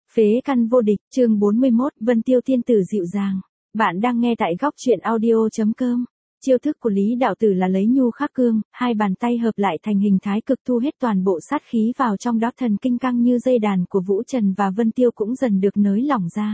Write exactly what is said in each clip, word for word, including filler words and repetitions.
Phế căn vô địch, chương bốn mươi mốt, Vân Tiêu tiên tử dịu dàng. Bạn đang nghe tại góc truyện audio.com. Chiêu thức của Lý đạo tử là lấy nhu khắc cương, hai bàn tay hợp lại thành hình thái cực thu hết toàn bộ sát khí vào trong đó, thần kinh căng như dây đàn của Vũ Trần và Vân Tiêu cũng dần được nới lỏng ra.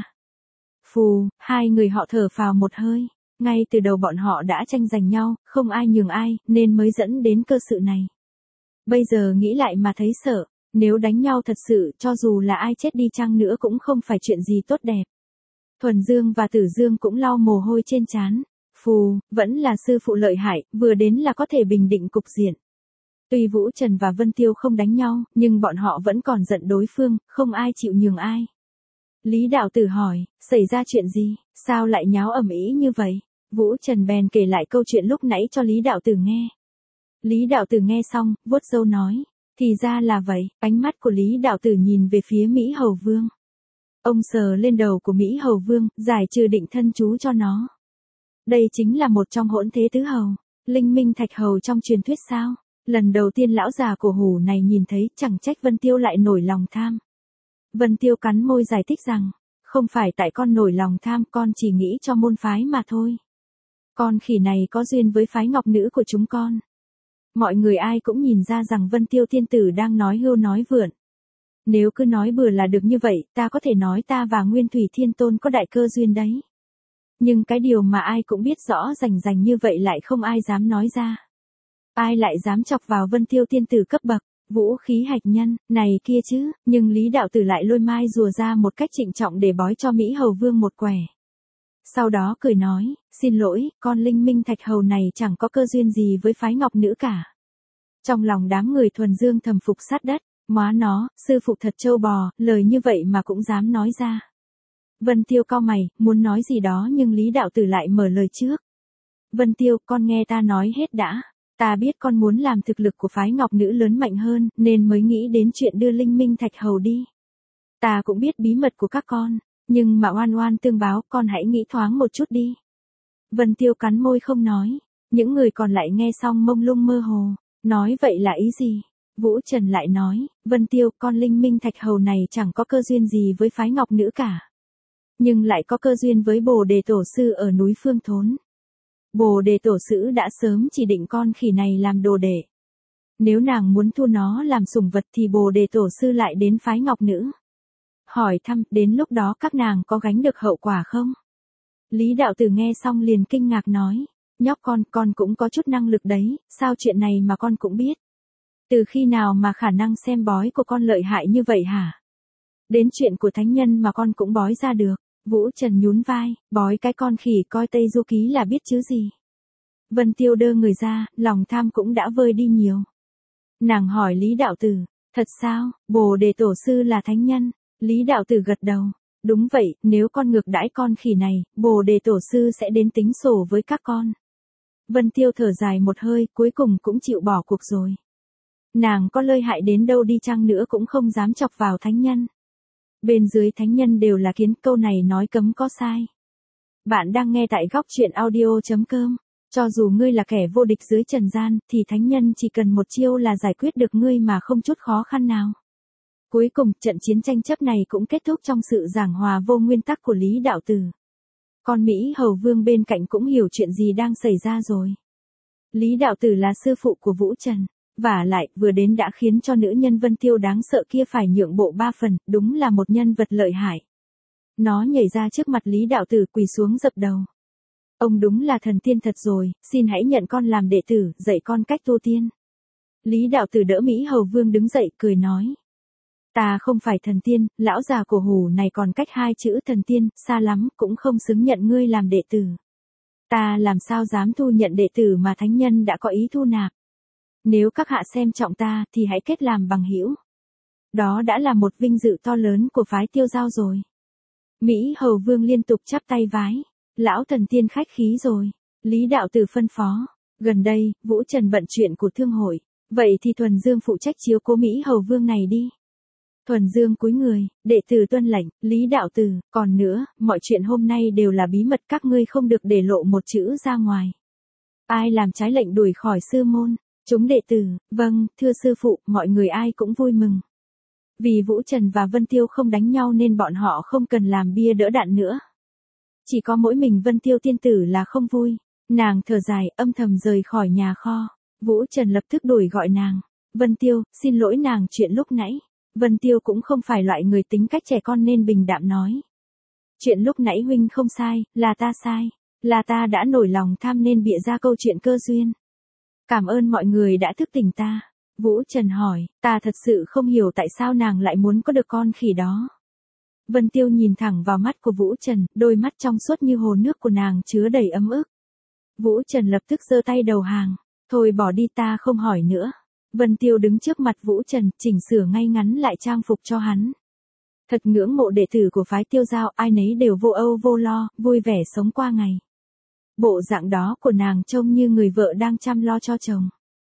Phù, hai người họ thở phào một hơi. Ngay từ đầu bọn họ đã tranh giành nhau, không ai nhường ai, nên mới dẫn đến cơ sự này. Bây giờ nghĩ lại mà thấy sợ. Nếu đánh nhau thật sự, cho dù là ai chết đi chăng nữa cũng không phải chuyện gì tốt đẹp. Thuần Dương và Tử Dương cũng lau mồ hôi trên trán. Phù, vẫn là sư phụ lợi hại, vừa đến là có thể bình định cục diện. Tuy Vũ Trần và Vân Tiêu không đánh nhau, nhưng bọn họ vẫn còn giận đối phương, không ai chịu nhường ai. Lý đạo tử hỏi, xảy ra chuyện gì, sao lại nháo ầm ĩ như vậy? Vũ Trần bèn kể lại câu chuyện lúc nãy cho Lý đạo tử nghe. Lý đạo tử nghe xong, vuốt râu nói. Thì ra là vậy, ánh mắt của Lý đạo tử nhìn về phía Mỹ Hầu Vương. Ông sờ lên đầu của Mỹ Hầu Vương, giải trừ định thân chú cho nó. Đây chính là một trong hỗn thế tứ hầu, Linh Minh Thạch Hầu trong truyền thuyết sao? Lần đầu tiên lão già cổ hủ này nhìn thấy, chẳng trách Vân Tiêu lại nổi lòng tham. Vân Tiêu cắn môi giải thích rằng, không phải tại con nổi lòng tham, con chỉ nghĩ cho môn phái mà thôi. Con khỉ này có duyên với phái ngọc nữ của chúng con. Mọi người ai cũng nhìn ra rằng Vân Tiêu tiên tử đang nói hưu nói vượn. Nếu cứ nói bừa là được như vậy, ta có thể nói ta và Nguyên Thủy Thiên Tôn có đại cơ duyên đấy. Nhưng cái điều mà ai cũng biết rõ rành rành như vậy lại không ai dám nói ra. Ai lại dám chọc vào Vân Tiêu tiên tử cấp bậc, vũ khí hạch nhân, này kia chứ, nhưng Lý đạo tử lại lôi mai rùa ra một cách trịnh trọng để bói cho Mỹ Hầu Vương một quẻ. Sau đó cười nói, xin lỗi, con Linh Minh Thạch Hầu này chẳng có cơ duyên gì với phái ngọc nữ cả. Trong lòng đám người Thuần Dương thầm phục sát đất, móa nó, sư phụ thật trâu bò, lời như vậy mà cũng dám nói ra. Vân Tiêu cau mày, muốn nói gì đó nhưng Lý đạo tử lại mở lời trước. Vân Tiêu, con nghe ta nói hết đã. Ta biết con muốn làm thực lực của phái ngọc nữ lớn mạnh hơn, nên mới nghĩ đến chuyện đưa Linh Minh Thạch Hầu đi. Ta cũng biết bí mật của các con. Nhưng mà oan oan tương báo, con hãy nghĩ thoáng một chút đi. Vân Tiêu cắn môi không nói. Những người còn lại nghe xong mông lung mơ hồ. Nói vậy là ý gì? Vũ Trần lại nói, Vân Tiêu, con Linh Minh Thạch Hầu này chẳng có cơ duyên gì với phái ngọc nữ cả. Nhưng lại có cơ duyên với Bồ Đề Tổ Sư ở núi Phương Thốn. Bồ Đề Tổ Sư đã sớm chỉ định con khỉ này làm đồ đệ. Nếu nàng muốn thu nó làm sủng vật thì Bồ Đề Tổ Sư lại đến phái ngọc nữ. Hỏi thăm, đến lúc đó các nàng có gánh được hậu quả không? Lý đạo tử nghe xong liền kinh ngạc nói, nhóc con, con cũng có chút năng lực đấy, sao chuyện này mà con cũng biết? Từ khi nào mà khả năng xem bói của con lợi hại như vậy hả? Đến chuyện của thánh nhân mà con cũng bói ra được. Vũ Trần nhún vai, bói cái con khỉ coi Tây Du Ký là biết chứ gì. Vân Tiêu đơ người ra, lòng tham cũng đã vơi đi nhiều. Nàng hỏi Lý đạo tử, thật sao, Bồ Đề Tổ Sư là thánh nhân? Lý đạo tử gật đầu, đúng vậy, nếu con ngược đãi con khỉ này, Bồ Đề Tổ Sư sẽ đến tính sổ với các con. Vân Tiêu thở dài một hơi, cuối cùng cũng chịu bỏ cuộc rồi. Nàng có lợi hại đến đâu đi chăng nữa cũng không dám chọc vào thánh nhân. Bên dưới thánh nhân đều là kiến, câu này nói cấm có sai. Bạn đang nghe tại góc truyện audio.com. Cho dù ngươi là kẻ vô địch dưới trần gian, thì thánh nhân chỉ cần một chiêu là giải quyết được ngươi mà không chút khó khăn nào. Cuối cùng, trận chiến tranh chấp này cũng kết thúc trong sự giảng hòa vô nguyên tắc của Lý đạo tử. Còn Mỹ Hầu Vương bên cạnh cũng hiểu chuyện gì đang xảy ra rồi. Lý đạo tử là sư phụ của Vũ Trần. Vả lại, vừa đến đã khiến cho nữ nhân Vân Tiêu đáng sợ kia phải nhượng bộ ba phần, đúng là một nhân vật lợi hại. Nó nhảy ra trước mặt Lý đạo tử quỳ xuống dập đầu. Ông đúng là thần tiên thật rồi, xin hãy nhận con làm đệ tử, dạy con cách tu tiên. Lý đạo tử đỡ Mỹ Hầu Vương đứng dậy, cười nói. Ta không phải thần tiên, lão già cổ hủ này còn cách hai chữ thần tiên, xa lắm, cũng không xứng nhận ngươi làm đệ tử. Ta làm sao dám thu nhận đệ tử mà thánh nhân đã có ý thu nạp. Nếu các hạ xem trọng ta thì hãy kết làm bằng hữu. Đó đã là một vinh dự to lớn của phái Tiêu Giao rồi. Mỹ Hầu Vương liên tục chắp tay vái. Lão thần tiên khách khí rồi. Lý đạo tử phân phó. Gần đây, Vũ Trần bận chuyện của thương hội. Vậy thì Thuần Dương phụ trách chiếu cố Mỹ Hầu Vương này đi. Thuần Dương cúi người, đệ tử tuân lệnh, Lý đạo tử, còn nữa, mọi chuyện hôm nay đều là bí mật, các ngươi không được để lộ một chữ ra ngoài. Ai làm trái lệnh đuổi khỏi sư môn. Chúng đệ tử, vâng, thưa sư phụ, mọi người ai cũng vui mừng. Vì Vũ Trần và Vân Tiêu không đánh nhau nên bọn họ không cần làm bia đỡ đạn nữa. Chỉ có mỗi mình Vân Tiêu tiên tử là không vui. Nàng thở dài, âm thầm rời khỏi nhà kho. Vũ Trần lập tức đuổi gọi nàng. Vân Tiêu, xin lỗi nàng chuyện lúc nãy. Vân Tiêu cũng không phải loại người tính cách trẻ con nên bình đạm nói. Chuyện lúc nãy huynh không sai, là ta sai. Là ta đã nổi lòng tham nên bịa ra câu chuyện cơ duyên. Cảm ơn mọi người đã thức tỉnh ta. Vũ Trần hỏi, ta thật sự không hiểu tại sao nàng lại muốn có được con khỉ đó. Vân Tiêu nhìn thẳng vào mắt của Vũ Trần, đôi mắt trong suốt như hồ nước của nàng chứa đầy ấm ức. Vũ Trần lập tức giơ tay đầu hàng, thôi bỏ đi ta không hỏi nữa. Vân Tiêu đứng trước mặt Vũ Trần, chỉnh sửa ngay ngắn lại trang phục cho hắn. Thật ngưỡng mộ đệ tử của phái Tiêu Giao, ai nấy đều vô âu vô lo, vui vẻ sống qua ngày. Bộ dạng đó của nàng trông như người vợ đang chăm lo cho chồng.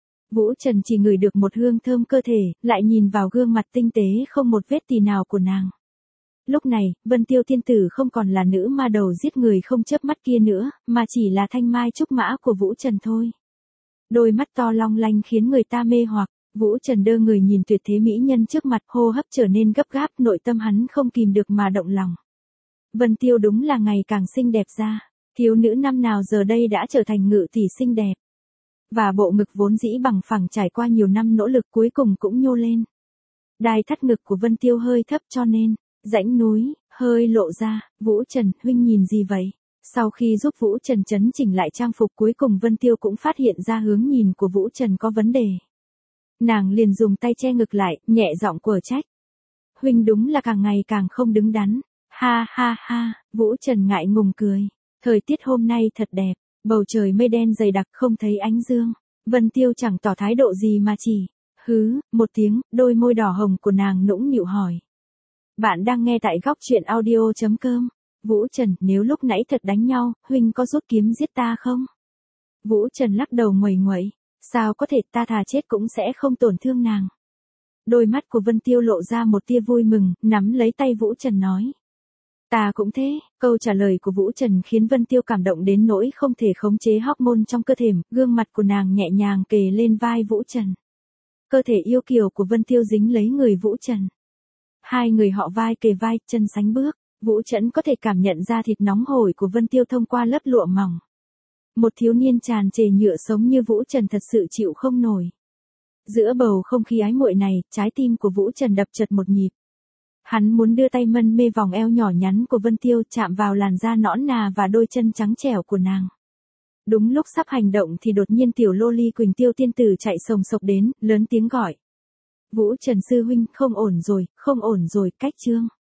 Vũ Trần chỉ ngửi được một hương thơm cơ thể, lại nhìn vào gương mặt tinh tế không một vết tì nào của nàng. Lúc này, Vân Tiêu tiên tử không còn là nữ ma đầu giết người không chớp mắt kia nữa, mà chỉ là thanh mai trúc mã của Vũ Trần thôi. Đôi mắt to long lanh khiến người ta mê hoặc, Vũ Trần đơ người nhìn tuyệt thế mỹ nhân trước mặt, hô hấp trở nên gấp gáp, nội tâm hắn không kìm được mà động lòng. Vân Tiêu đúng là ngày càng xinh đẹp ra, thiếu nữ năm nào giờ đây đã trở thành ngự tỷ xinh đẹp. Và bộ ngực vốn dĩ bằng phẳng trải qua nhiều năm nỗ lực cuối cùng cũng nhô lên. Đai thắt ngực của Vân Tiêu hơi thấp cho nên, rãnh núi, hơi lộ ra. Vũ Trần, huynh nhìn gì vậy? Sau khi giúp Vũ Trần chấn chỉnh lại trang phục cuối cùng Vân Tiêu cũng phát hiện ra hướng nhìn của Vũ Trần có vấn đề. Nàng liền dùng tay che ngực lại, nhẹ giọng quở trách. Huynh đúng là càng ngày càng không đứng đắn. Ha ha ha, Vũ Trần ngại ngùng cười. Thời tiết hôm nay thật đẹp, bầu trời mây đen dày đặc không thấy ánh dương. Vân Tiêu chẳng tỏ thái độ gì mà chỉ, hứ, một tiếng, đôi môi đỏ hồng của nàng nũng nịu hỏi. Bạn đang nghe tại góc truyện audio chấm com. Vũ Trần, nếu lúc nãy thật đánh nhau, huynh có rút kiếm giết ta không? Vũ Trần lắc đầu nguầy nguậy, sao có thể, ta thà chết cũng sẽ không tổn thương nàng. Đôi mắt của Vân Tiêu lộ ra một tia vui mừng, nắm lấy tay Vũ Trần nói. Ta cũng thế. Câu trả lời của Vũ Trần khiến Vân Tiêu cảm động đến nỗi không thể khống chế hormone trong cơ thể, gương mặt của nàng nhẹ nhàng kề lên vai Vũ Trần. Cơ thể yêu kiều của Vân Tiêu dính lấy người Vũ Trần. Hai người họ vai kề vai, chân sánh bước, Vũ Trần có thể cảm nhận ra thịt nóng hổi của Vân Tiêu thông qua lớp lụa mỏng. Một thiếu niên tràn trề nhựa sống như Vũ Trần thật sự chịu không nổi. Giữa bầu không khí ái muội này, trái tim của Vũ Trần đập chợt một nhịp. Hắn muốn đưa tay mân mê vòng eo nhỏ nhắn của Vân Tiêu, chạm vào làn da nõn nà và đôi chân trắng trẻo của nàng. Đúng lúc sắp hành động thì đột nhiên tiểu lô ly Quỳnh Tiêu tiên tử chạy sồng sộc đến, lớn tiếng gọi. Vũ Trần sư huynh, không ổn rồi, không ổn rồi, cách chương.